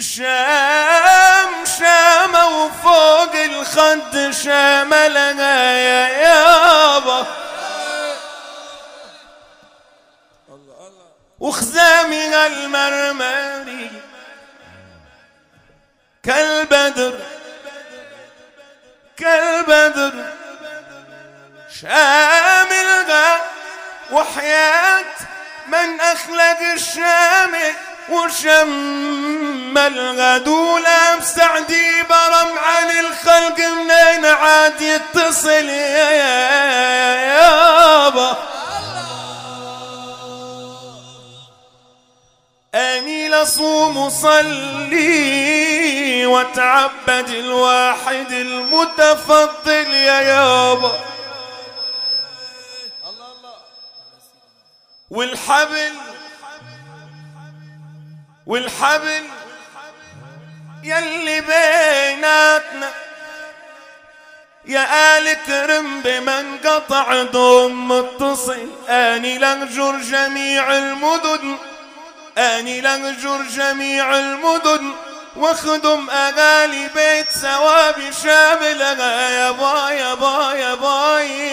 شامة وفوق الخد شاملها يا يابا، وخزامها المرمري كالبدر كالبدر شاملها، وحياة من أخلق الشامل وشم الغدولة بسعدي برم عن الخلق منين عاد يتصل يا يابا. أني لصوم وصلي وتعبد الواحد المتفضل يا يابا، والحبل يلي بيناتنا يا آل كرم بمن قطع دوم متصل. أني لنجر جميع المدن، أني لنجر جميع المدن واخدم أغالي بيت ثوابي شاملها يا باي يا باي يا باي